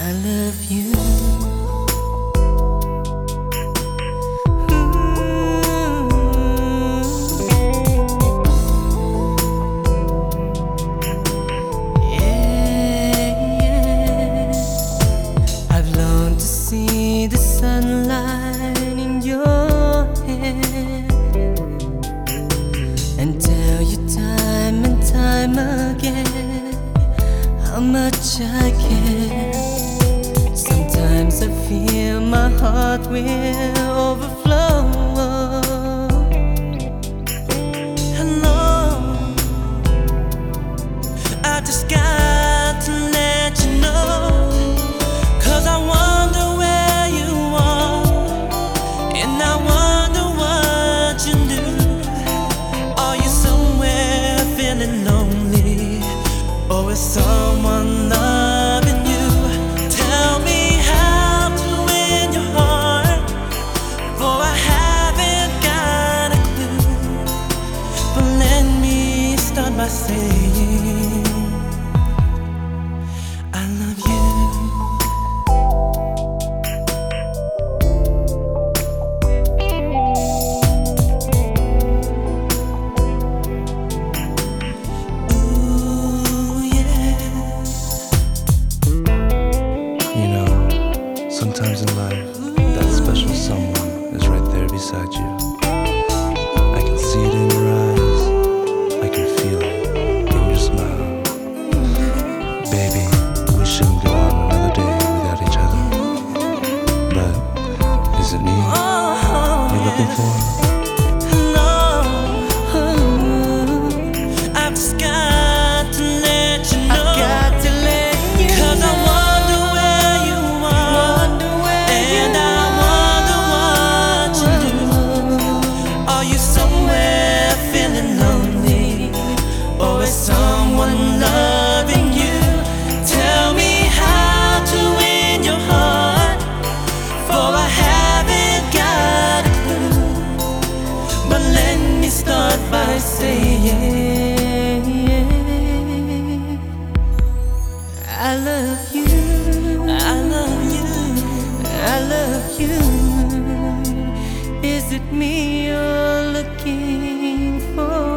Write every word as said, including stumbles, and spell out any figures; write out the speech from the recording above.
I love you. See the sunlight in your hair and tell you time and time again how much I care. Sometimes I feel my heart will overflow. Hello, I just got to let you know, 'cause I wonder where you are, and I wonder what you do. Are you somewhere feeling lonely, or is someone loving you? Tell me how to win your heart, for I haven't got a clue. But let me start by saying I love you. Sometimes in life, that special someone is right there beside you. I can see it in your eyes, I can feel it in your smile. Baby, we shouldn't go on another day without each other. But is it me you're looking for? Someone loving you. Tell me how to win your heart, for I haven't got a clue. But let me start by saying I love you. I love you. I love you. Is it me you're looking for?